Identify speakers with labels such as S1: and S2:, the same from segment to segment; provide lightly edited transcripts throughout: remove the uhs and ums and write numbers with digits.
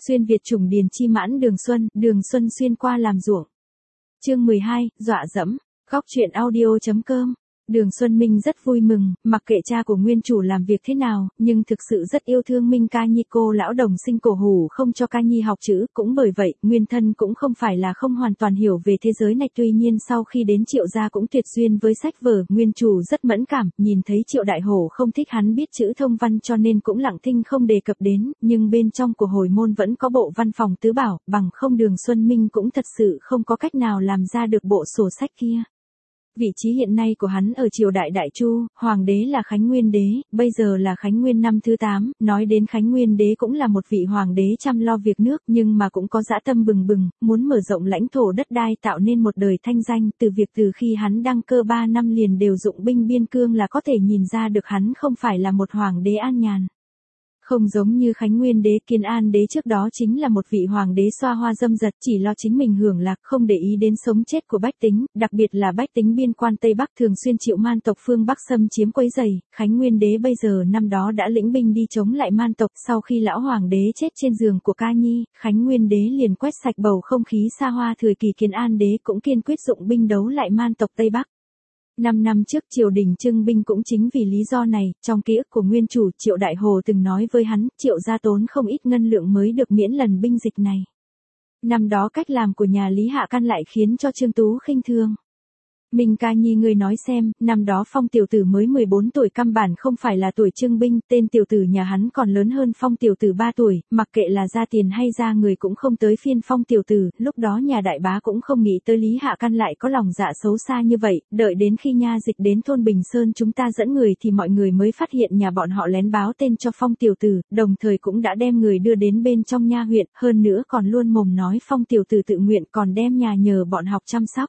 S1: Xuyên Việt chủng điền chi mãn Đường Xuân xuyên qua làm ruộng. Chương 12, dọa dẫm. Góc truyện audio.com. Đường Xuân Minh rất vui mừng, mặc kệ cha của nguyên chủ làm việc thế nào, nhưng thực sự rất yêu thương Minh Ca Nhi. Cô lão đồng sinh cổ hủ không cho Ca Nhi học chữ, cũng bởi vậy, nguyên thân cũng không phải là không hoàn toàn hiểu về thế giới này. Tuy nhiên sau khi đến Triệu gia cũng tuyệt duyên với sách vở, nguyên chủ rất mẫn cảm, nhìn thấy Triệu Đại Hổ không thích hắn biết chữ thông văn cho nên cũng lặng thinh không đề cập đến, nhưng bên trong của hồi môn vẫn có bộ văn phòng tứ bảo, bằng không Đường Xuân Minh cũng thật sự không có cách nào làm ra được bộ sổ sách kia. Vị trí hiện nay của hắn ở triều đại Đại Chu, hoàng đế là Khánh Nguyên đế, bây giờ là Khánh Nguyên năm thứ 8, nói đến Khánh Nguyên đế cũng là một vị hoàng đế chăm lo việc nước nhưng mà cũng có dã tâm bừng bừng, muốn mở rộng lãnh thổ đất đai tạo nên một đời thanh danh. Từ khi hắn đăng cơ 3 năm liền đều dụng binh biên cương là có thể nhìn ra được hắn không phải là một hoàng đế an nhàn. Không giống như Khánh Nguyên đế, Kiến An đế trước đó chính là một vị hoàng đế xoa hoa dâm dật, chỉ lo chính mình hưởng lạc, không để ý đến sống chết của bách tính, đặc biệt là bách tính biên quan Tây Bắc thường xuyên chịu man tộc phương Bắc xâm chiếm quấy rầy. Khánh Nguyên đế bây giờ năm đó đã lĩnh binh đi chống lại man tộc, sau khi lão hoàng đế chết trên giường của Ca Nhi, Khánh Nguyên đế liền quét sạch bầu không khí xa hoa. Thời kỳ Kiến An đế cũng kiên quyết dụng binh đấu lại man tộc Tây Bắc. 5 năm trước triều đình trưng binh cũng chính vì lý do này, trong ký ức của nguyên chủ Triệu Đại Hồ từng nói với hắn, Triệu gia tốn không ít ngân lượng mới được miễn lần binh dịch này. Năm đó cách làm của nhà Lý Hạ Căn lại khiến cho Trương Tú khinh thường. Minh Ca Nhi ngươi nói xem, năm đó Phong tiểu tử mới 14 tuổi, căn bản không phải là tuổi trưng binh, tên tiểu tử nhà hắn còn lớn hơn Phong tiểu tử 3 tuổi, mặc kệ là ra tiền hay ra người cũng không tới phiên Phong tiểu tử, lúc đó nhà đại bá cũng không nghĩ tới Lý Hạ Căn lại có lòng dạ xấu xa như vậy, đợi đến khi nha dịch đến thôn Bình Sơn chúng ta dẫn người thì mọi người mới phát hiện nhà bọn họ lén báo tên cho Phong tiểu tử, đồng thời cũng đã đem người đưa đến bên trong nha huyện, hơn nữa còn luôn mồm nói Phong tiểu tử tự nguyện, còn đem nhà nhờ bọn học chăm sóc.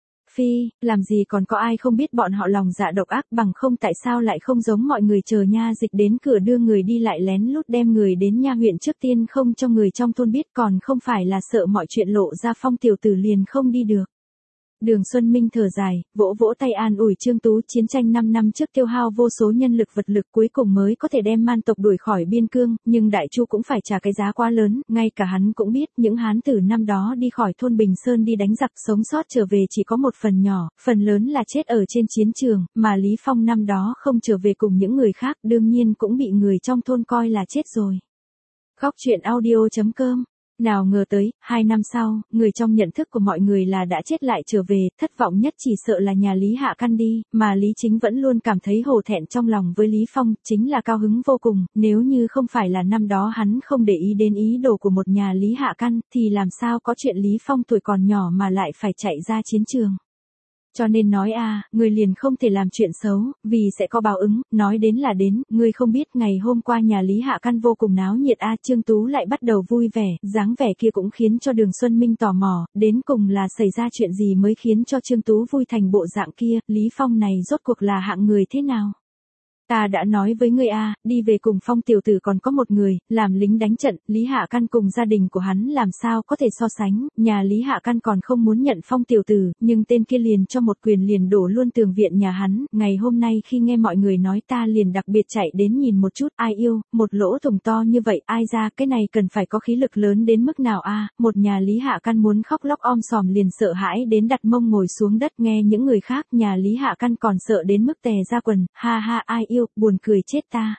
S1: Phi, làm gì còn có ai không biết bọn họ lòng dạ độc ác, bằng không tại sao lại không giống mọi người chờ nha dịch đến cửa đưa người đi lại lén lút đem người đến nha huyện trước tiên không cho người trong thôn biết, còn không phải là sợ mọi chuyện lộ ra Phong tiểu tử liền không đi được. Đường Xuân Minh thở dài, vỗ vỗ tay an ủi Trương Tú, chiến tranh 5 năm trước tiêu hao vô số nhân lực vật lực cuối cùng mới có thể đem man tộc đuổi khỏi biên cương, nhưng Đại Chu cũng phải trả cái giá quá lớn, ngay cả hắn cũng biết, những Hán tử năm đó đi khỏi thôn Bình Sơn đi đánh giặc sống sót trở về chỉ có một phần nhỏ, phần lớn là chết ở trên chiến trường, mà Lý Phong năm đó không trở về cùng những người khác, đương nhiên cũng bị người trong thôn coi là chết rồi. Góc truyện audio.com. Nào ngờ tới, 2 năm sau, người trong nhận thức của mọi người là đã chết lại trở về, thất vọng nhất chỉ sợ là nhà Lý Hạ Căn đi, mà Lý Chính vẫn luôn cảm thấy hổ thẹn trong lòng với Lý Phong, chính là cao hứng vô cùng, nếu như không phải là năm đó hắn không để ý đến ý đồ của một nhà Lý Hạ Căn, thì làm sao có chuyện Lý Phong tuổi còn nhỏ mà lại phải chạy ra chiến trường. Cho nên nói người liền không thể làm chuyện xấu, vì sẽ có báo ứng, nói đến là đến, ngươi không biết ngày hôm qua nhà Lý Hạ Căn vô cùng náo nhiệt Trương Tú lại bắt đầu vui vẻ, dáng vẻ kia cũng khiến cho Đường Xuân Minh tò mò, đến cùng là xảy ra chuyện gì mới khiến cho Trương Tú vui thành bộ dạng kia, Lý Phong này rốt cuộc là hạng người thế nào? Ta đã nói với ngươi đi về cùng Phong tiểu tử còn có một người, làm lính đánh trận, Lý Hạ Căn cùng gia đình của hắn làm sao có thể so sánh, nhà Lý Hạ Căn còn không muốn nhận Phong tiểu tử, nhưng tên kia liền cho một quyền liền đổ luôn tường viện nhà hắn, ngày hôm nay khi nghe mọi người nói ta liền đặc biệt chạy đến nhìn một chút, ai yêu, một lỗ thủng to như vậy, ai ra, cái này cần phải có khí lực lớn đến mức nào một nhà Lý Hạ Căn muốn khóc lóc om sòm liền sợ hãi đến đặt mông ngồi xuống đất, nghe những người khác, nhà Lý Hạ Căn còn sợ đến mức tè ra quần, ha ha ai yêu, buồn cười chết ta.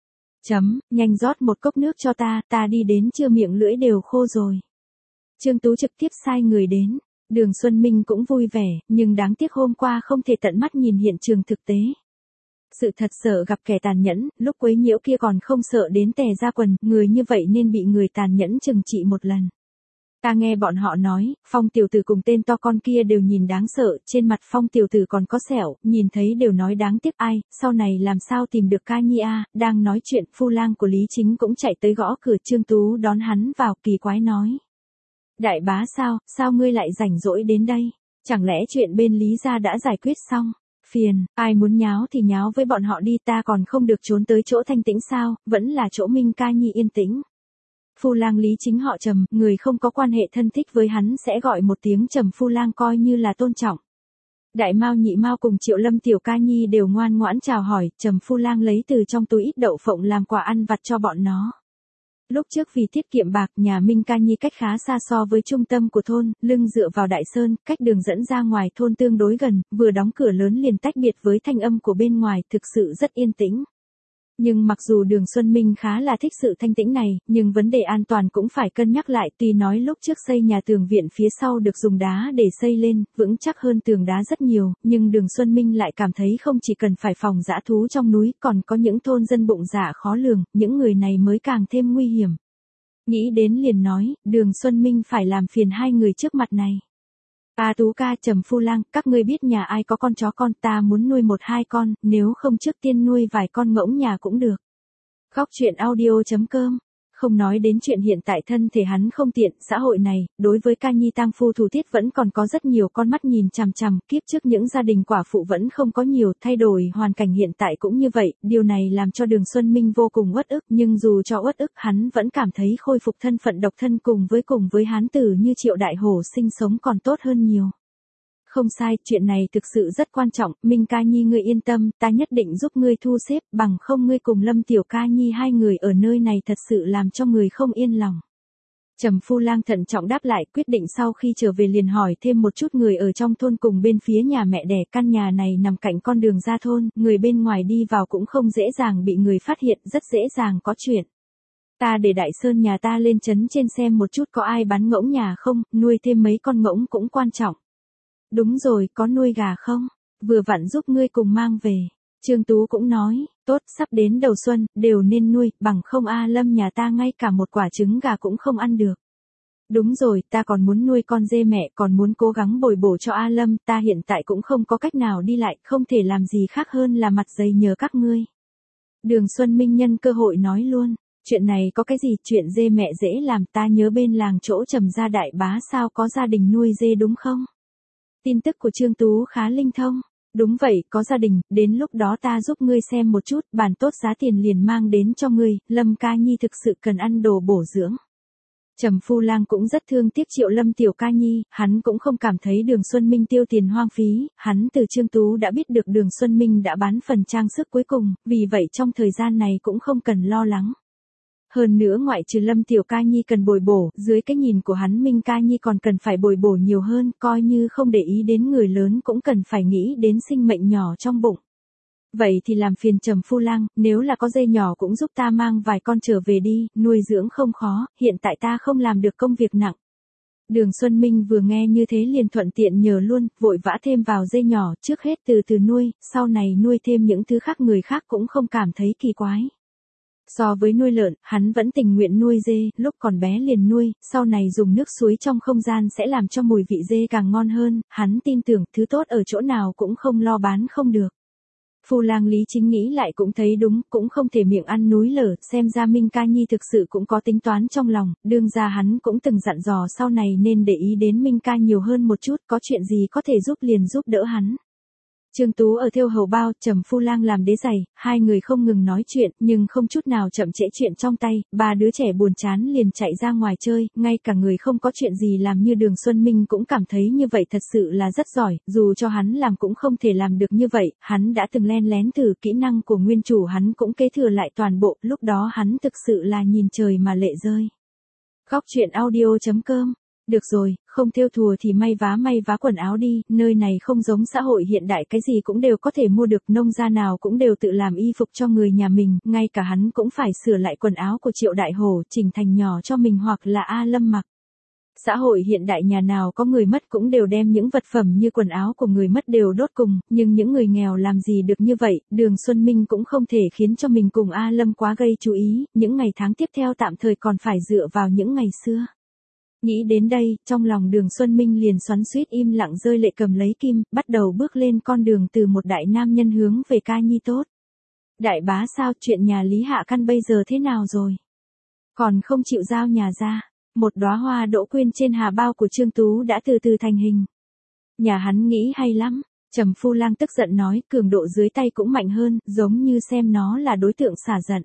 S1: Nhanh rót một cốc nước cho ta đi đến chưa miệng lưỡi đều khô rồi. Trương Tú trực tiếp sai người đến, Đường Xuân Minh cũng vui vẻ, nhưng đáng tiếc hôm qua không thể tận mắt nhìn hiện trường thực tế. Sự thật sợ gặp kẻ tàn nhẫn, lúc quấy nhiễu kia còn không sợ đến tè ra quần, người như vậy nên bị người tàn nhẫn trừng trị một lần. Ta nghe bọn họ nói, Phong tiểu tử cùng tên to con kia đều nhìn đáng sợ, trên mặt Phong tiểu tử còn có sẹo, nhìn thấy đều nói đáng tiếc ai, sau này làm sao tìm được Ca Nhi đang nói chuyện, phu lang của Lý Chính cũng chạy tới gõ cửa, Trương Tú đón hắn vào, kỳ quái nói. Đại bá sao ngươi lại rảnh rỗi đến đây, chẳng lẽ chuyện bên Lý gia đã giải quyết xong? Phiền, ai muốn nháo thì nháo với bọn họ đi, ta còn không được trốn tới chỗ thanh tĩnh sao, vẫn là chỗ Minh Ca Nhi yên tĩnh. Phu lang Lý Chính họ Trầm, người không có quan hệ thân thích với hắn sẽ gọi một tiếng Trầm phu lang coi như là tôn trọng. Đại Mao Nhị Mao cùng Triệu Lâm Tiểu Ca Nhi đều ngoan ngoãn chào hỏi, Trầm phu lang lấy từ trong túi ít đậu phộng làm quà ăn vặt cho bọn nó. Lúc trước vì tiết kiệm bạc, nhà Minh Ca Nhi cách khá xa so với trung tâm của thôn, lưng dựa vào đại sơn, cách đường dẫn ra ngoài thôn tương đối gần, vừa đóng cửa lớn liền tách biệt với thanh âm của bên ngoài, thực sự rất yên tĩnh. Nhưng mặc dù Đường Xuân Minh khá là thích sự thanh tĩnh này, nhưng vấn đề an toàn cũng phải cân nhắc lại. Tuy nói lúc trước xây nhà tường viện phía sau được dùng đá để xây lên, vững chắc hơn tường đá rất nhiều, nhưng Đường Xuân Minh lại cảm thấy không chỉ cần phải phòng dã thú trong núi, còn có những thôn dân bụng dạ khó lường, những người này mới càng thêm nguy hiểm. Nghĩ đến liền nói, Đường Xuân Minh phải làm phiền hai người trước mặt này. A Tú ca, Trầm Phu Lang, các ngươi biết nhà ai có con chó con, ta muốn nuôi 1-2 con, nếu không trước tiên nuôi vài con ngỗng nhà cũng được. Góc truyện audio.com. Không nói đến chuyện hiện tại thân thể hắn không tiện, xã hội này, đối với ca nhi tang phu thủ tiết vẫn còn có rất nhiều con mắt nhìn chằm chằm, kiếp trước những gia đình quả phụ vẫn không có nhiều, thay đổi hoàn cảnh hiện tại cũng như vậy, điều này làm cho Đường Xuân Minh vô cùng uất ức, nhưng dù cho uất ức hắn vẫn cảm thấy khôi phục thân phận độc thân cùng với hán tử như Triệu Đại Hổ sinh sống còn tốt hơn nhiều. Không sai, chuyện này thực sự rất quan trọng, Minh Ca Nhi ngươi yên tâm, ta nhất định giúp ngươi thu xếp, bằng không ngươi cùng Lâm Tiểu Ca Nhi hai người ở nơi này thật sự làm cho người không yên lòng. Trầm Phu Lang thận trọng đáp lại, quyết định sau khi trở về liền hỏi thêm một chút người ở trong thôn cùng bên phía nhà mẹ đẻ. Căn nhà này nằm cạnh con đường ra thôn, người bên ngoài đi vào cũng không dễ dàng bị người phát hiện, rất dễ dàng có chuyện. Ta để Đại Sơn nhà ta lên trấn trên xem một chút có ai bán ngỗng nhà không, nuôi thêm mấy con ngỗng cũng quan trọng. Đúng rồi, có nuôi gà không? Vừa vặn giúp ngươi cùng mang về. Trương Tú cũng nói, tốt, sắp đến đầu xuân, đều nên nuôi, bằng không A Lâm nhà ta ngay cả một quả trứng gà cũng không ăn được. Đúng rồi, ta còn muốn nuôi con dê mẹ, còn muốn cố gắng bồi bổ cho A Lâm, ta hiện tại cũng không có cách nào đi lại, không thể làm gì khác hơn là mặt dày nhờ các ngươi. Đường Xuân Minh nhân cơ hội nói luôn, chuyện này có cái gì, chuyện dê mẹ dễ làm, ta nhớ bên làng chỗ Trầm gia đại bá sao có gia đình nuôi dê đúng không? Tin tức của Trương Tú khá linh thông. Đúng vậy, có gia đình, đến lúc đó ta giúp ngươi xem một chút, bàn tốt giá tiền liền mang đến cho ngươi, Lâm Ca Nhi thực sự cần ăn đồ bổ dưỡng. Trầm Phu Lang cũng rất thương tiếc Triệu Lâm Tiểu Ca Nhi, hắn cũng không cảm thấy Đường Xuân Minh tiêu tiền hoang phí, hắn từ Trương Tú đã biết được Đường Xuân Minh đã bán phần trang sức cuối cùng, vì vậy trong thời gian này cũng không cần lo lắng. Hơn nữa ngoại trừ Lâm Tiểu Ca Nhi cần bồi bổ, dưới cái nhìn của hắn Minh Ca Nhi còn cần phải bồi bổ nhiều hơn, coi như không để ý đến người lớn cũng cần phải nghĩ đến sinh mệnh nhỏ trong bụng. Vậy thì làm phiền Trầm Phu Lang, nếu là có dê nhỏ cũng giúp ta mang vài con trở về đi, nuôi dưỡng không khó, hiện tại ta không làm được công việc nặng. Đường Xuân Minh vừa nghe như thế liền thuận tiện nhờ luôn, vội vã thêm vào dê nhỏ, trước hết từ từ nuôi, sau này nuôi thêm những thứ khác người khác cũng không cảm thấy kỳ quái. So với nuôi lợn, hắn vẫn tình nguyện nuôi dê, lúc còn bé liền nuôi, sau này dùng nước suối trong không gian sẽ làm cho mùi vị dê càng ngon hơn, hắn tin tưởng thứ tốt ở chỗ nào cũng không lo bán không được. Phu Lang lý chính nghĩ lại cũng thấy đúng, cũng không thể miệng ăn núi lở, xem ra Minh Ca Nhi thực sự cũng có tính toán trong lòng, đương ra hắn cũng từng dặn dò sau này nên để ý đến Minh Ca nhiều hơn một chút, có chuyện gì có thể giúp liền giúp đỡ hắn. Trương Tú ở theo hầu bao, Trầm Phu Lang làm đế giày, hai người không ngừng nói chuyện, nhưng không chút nào chậm trễ chuyện trong tay, ba đứa trẻ buồn chán liền chạy ra ngoài chơi, ngay cả người không có chuyện gì làm như Đường Xuân Minh cũng cảm thấy như vậy thật sự là rất giỏi, dù cho hắn làm cũng không thể làm được như vậy, hắn đã từng len lén thử kỹ năng của nguyên chủ hắn cũng kế thừa lại toàn bộ, lúc đó hắn thực sự là nhìn trời mà lệ rơi. Góc truyện audio.com. Được rồi, không thêu thùa thì may vá quần áo đi, nơi này không giống xã hội hiện đại cái gì cũng đều có thể mua được, nông gia nào cũng đều tự làm y phục cho người nhà mình, ngay cả hắn cũng phải sửa lại quần áo của Triệu Đại Hổ, chỉnh thành nhỏ cho mình hoặc là A Lâm mặc. Xã hội hiện đại nhà nào có người mất cũng đều đem những vật phẩm như quần áo của người mất đều đốt cùng, nhưng những người nghèo làm gì được như vậy, Đường Xuân Minh cũng không thể khiến cho mình cùng A Lâm quá gây chú ý, những ngày tháng tiếp theo tạm thời còn phải dựa vào những ngày xưa. Nghĩ đến đây, trong lòng Đường Xuân Minh liền xoắn xuýt im lặng rơi lệ cầm lấy kim, bắt đầu bước lên con đường từ một đại nam nhân hướng về Ca Nhi tốt. Đại bá sao, chuyện nhà Lý Hạ Căn bây giờ thế nào rồi? Còn không chịu giao nhà ra. Một đóa hoa đỗ quyên trên hà bao của Trương Tú đã từ từ thành hình. Nhà hắn nghĩ hay lắm. Trầm Phu Lang tức giận nói, cường độ dưới tay cũng mạnh hơn, giống như xem nó là đối tượng xả giận.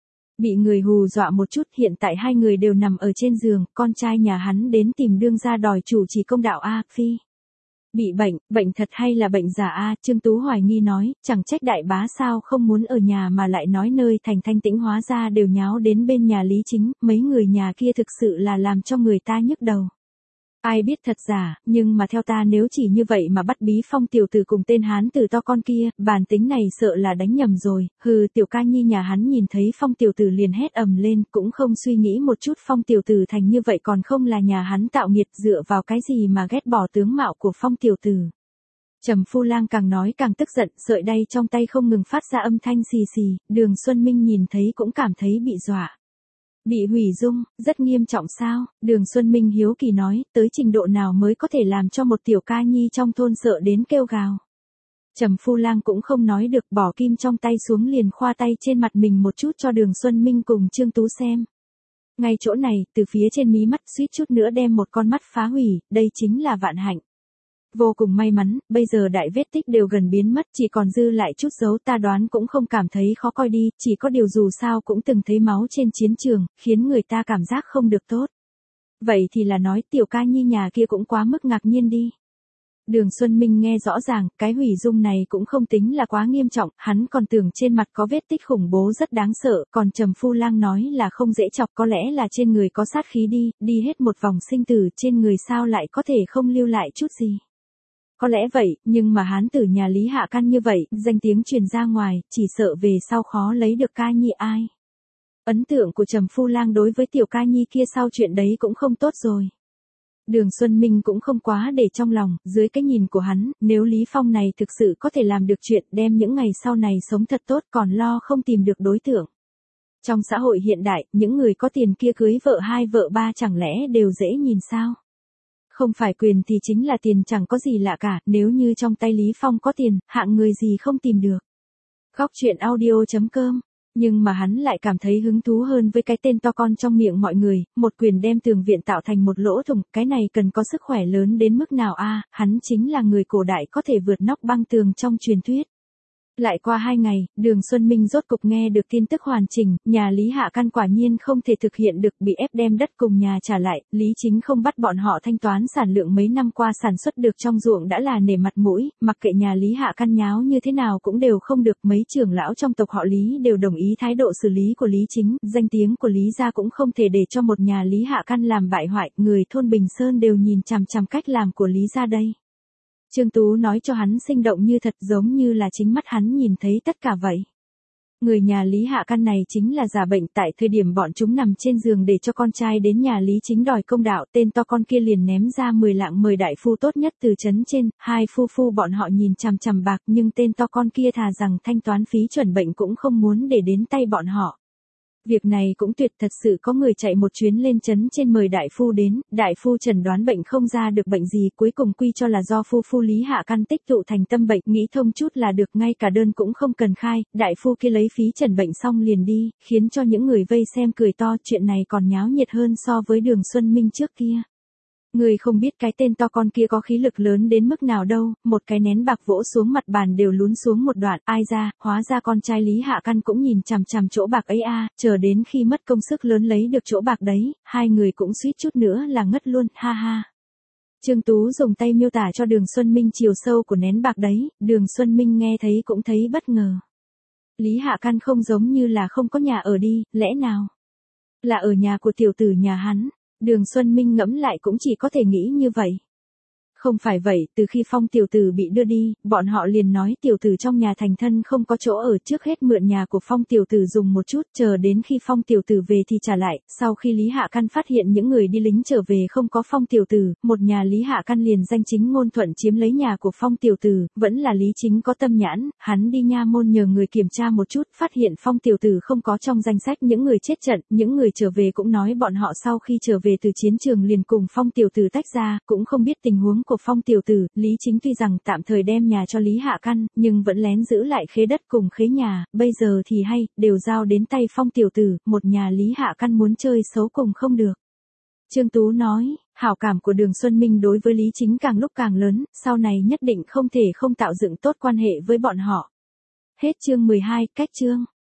S1: Bị người hù dọa một chút, hiện tại hai người đều nằm ở trên giường, con trai nhà hắn đến tìm đương gia đòi chủ trì công đạo A, phi. Bị bệnh thật hay là bệnh giả a? Trương Tú hoài nghi nói, chẳng trách đại bá sao không muốn ở nhà mà lại nói nơi thành thanh tĩnh, hóa ra đều nháo đến bên nhà Lý Chính, mấy người nhà kia thực sự là làm cho người ta nhức đầu. Ai biết thật giả, nhưng mà theo ta nếu chỉ như vậy mà bắt bí Phong tiểu tử cùng tên hán tử to con kia, bản tính này sợ là đánh nhầm rồi. Hừ, tiểu ca nhi nhà hắn nhìn thấy Phong tiểu tử liền hét ầm lên, cũng không suy nghĩ một chút Phong tiểu tử thành như vậy còn không là nhà hắn tạo nghiệt, dựa vào cái gì mà ghét bỏ tướng mạo của Phong tiểu tử. Trầm Phu Lang càng nói càng tức giận, sợi đay trong tay không ngừng phát ra âm thanh xì xì, Đường Xuân Minh nhìn thấy cũng cảm thấy bị dọa. Bị hủy dung, rất nghiêm trọng sao? Đường Xuân Minh hiếu kỳ nói, tới trình độ nào mới có thể làm cho một tiểu ca nhi trong thôn sợ đến kêu gào. Trầm Phu Lang cũng không nói được, bỏ kim trong tay xuống liền khoa tay trên mặt mình một chút cho Đường Xuân Minh cùng Trương Tú xem. Ngay chỗ này, từ phía trên mí mắt suýt chút nữa đem một con mắt phá hủy, đây chính là vạn hạnh. Vô cùng may mắn, bây giờ đại vết tích đều gần biến mất, chỉ còn dư lại chút dấu, ta đoán cũng không cảm thấy khó coi đi, chỉ có điều dù sao cũng từng thấy máu trên chiến trường, khiến người ta cảm giác không được tốt. Vậy thì là nói tiểu ca nhi nhà kia cũng quá mức ngạc nhiên đi. Đường Xuân Minh nghe rõ ràng, cái hủy dung này cũng không tính là quá nghiêm trọng, hắn còn tưởng trên mặt có vết tích khủng bố rất đáng sợ, còn Trầm Phu Lang nói là không dễ chọc, có lẽ là trên người có sát khí đi hết một vòng sinh tử, trên người sao lại có thể không lưu lại chút gì. Có lẽ vậy, nhưng mà hán tử nhà Lý Hạ Căn như vậy, danh tiếng truyền ra ngoài, chỉ sợ về sau khó lấy được ca nhi ai. Ấn tượng của Trầm Phu Lang đối với tiểu ca nhi kia sau chuyện đấy cũng không tốt rồi. Đường Xuân Minh cũng không quá để trong lòng, dưới cái nhìn của hắn, nếu Lý Phong này thực sự có thể làm được chuyện đem những ngày sau này sống thật tốt còn lo không tìm được đối tượng. Trong xã hội hiện đại, những người có tiền kia cưới vợ 2 vợ 3 chẳng lẽ đều dễ nhìn sao? Không phải quyền thì chính là tiền, chẳng có gì lạ cả, nếu như trong tay Lý Phong có tiền, hạng người gì không tìm được. Góc truyện audio.com. Nhưng mà hắn lại cảm thấy hứng thú hơn với cái tên to con trong miệng mọi người, một quyền đem tường viện tạo thành một lỗ thủng, cái này cần có sức khỏe lớn đến mức nào a? Hắn chính là người cổ đại có thể vượt nóc băng tường trong truyền thuyết. Lại qua 2 ngày, Đường Xuân Minh rốt cục nghe được tin tức hoàn chỉnh, nhà Lý Hạ Căn quả nhiên không thể thực hiện được, bị ép đem đất cùng nhà trả lại, Lý Chính không bắt bọn họ thanh toán sản lượng mấy năm qua sản xuất được trong ruộng đã là nể mặt mũi, mặc kệ nhà Lý Hạ Căn nháo như thế nào cũng đều không được, mấy trưởng lão trong tộc họ Lý đều đồng ý thái độ xử lý của Lý Chính, danh tiếng của Lý gia cũng không thể để cho một nhà Lý Hạ Căn làm bại hoại, người thôn Bình Sơn đều nhìn chằm chằm cách làm của Lý gia đây. Trương Tú nói cho hắn sinh động như thật, giống như là chính mắt hắn nhìn thấy tất cả vậy. Người nhà Lý Hạ Căn này chính là giả bệnh, tại thời điểm bọn chúng nằm trên giường để cho con trai đến nhà Lý Chính đòi công đạo, tên to con kia liền ném ra 10 lạng mời đại phu tốt nhất từ trấn trên, hai phu bọn họ nhìn chằm chằm bạc, nhưng tên to con kia thà rằng thanh toán phí chuẩn bệnh cũng không muốn để đến tay bọn họ. Việc này cũng tuyệt, thật sự có người chạy một chuyến lên trấn trên mời đại phu đến, đại phu chẩn đoán bệnh không ra được bệnh gì, cuối cùng quy cho là do phu Lý Hạ Căn tích tụ thành tâm bệnh, nghĩ thông chút là được, ngay cả đơn cũng không cần khai, đại phu kia lấy phí chẩn bệnh xong liền đi, khiến cho những người vây xem cười to, chuyện này còn nháo nhiệt hơn so với Đường Xuân Minh trước kia. Người không biết cái tên to con kia có khí lực lớn đến mức nào đâu, một cái nén bạc vỗ xuống mặt bàn đều lún xuống một đoạn, ai ra, hóa ra con trai Lý Hạ Căn cũng nhìn chằm chằm chỗ bạc ấy a, chờ đến khi mất công sức lớn lấy được chỗ bạc đấy, hai người cũng suýt chút nữa là ngất luôn, ha ha. Trương Tú dùng tay miêu tả cho Đường Xuân Minh chiều sâu của nén bạc đấy, Đường Xuân Minh nghe thấy cũng thấy bất ngờ. Lý Hạ Căn không giống như là không có nhà ở đi, lẽ nào là ở nhà của tiểu tử nhà hắn? Đường Xuân Minh ngẫm lại cũng chỉ có thể nghĩ như vậy. Không phải vậy, từ khi Phong tiểu tử bị đưa đi, bọn họ liền nói tiểu tử trong nhà thành thân không có chỗ ở, trước hết mượn nhà của Phong tiểu tử dùng một chút, chờ đến khi Phong tiểu tử về thì trả lại. Sau khi Lý Hạ Căn phát hiện những người đi lính trở về không có Phong tiểu tử, một nhà Lý Hạ Căn liền danh chính ngôn thuận chiếm lấy nhà của Phong tiểu tử, vẫn là Lý Chính có tâm nhãn, hắn đi nha môn nhờ người kiểm tra một chút, phát hiện Phong tiểu tử không có trong danh sách những người chết trận, những người trở về cũng nói bọn họ sau khi trở về từ chiến trường liền cùng Phong tiểu tử tách ra, cũng không biết tình huống của Phong tiểu tử. Lý Chính tuy rằng tạm thời đem nhà cho Lý Hạ Căn, nhưng vẫn lén giữ lại khế đất cùng khế nhà, bây giờ thì hay, đều giao đến tay Phong tiểu tử, một nhà Lý Hạ Căn muốn chơi xấu cùng không được. Trương Tú nói, hảo cảm của Đường Xuân Minh đối với Lý Chính càng lúc càng lớn, sau này nhất định không thể không tạo dựng tốt quan hệ với bọn họ. Hết chương 12, cách chương.